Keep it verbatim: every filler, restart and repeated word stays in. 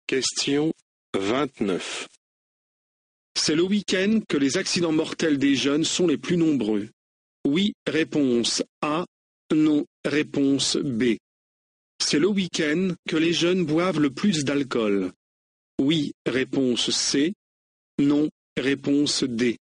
Question vingt-neuf. C'est le week-end que les accidents mortels des jeunes sont les plus nombreux. Oui, réponse A. Non, réponse B. C'est le week-end que les jeunes boivent le plus d'alcool. Oui, réponse C. Non, réponse D.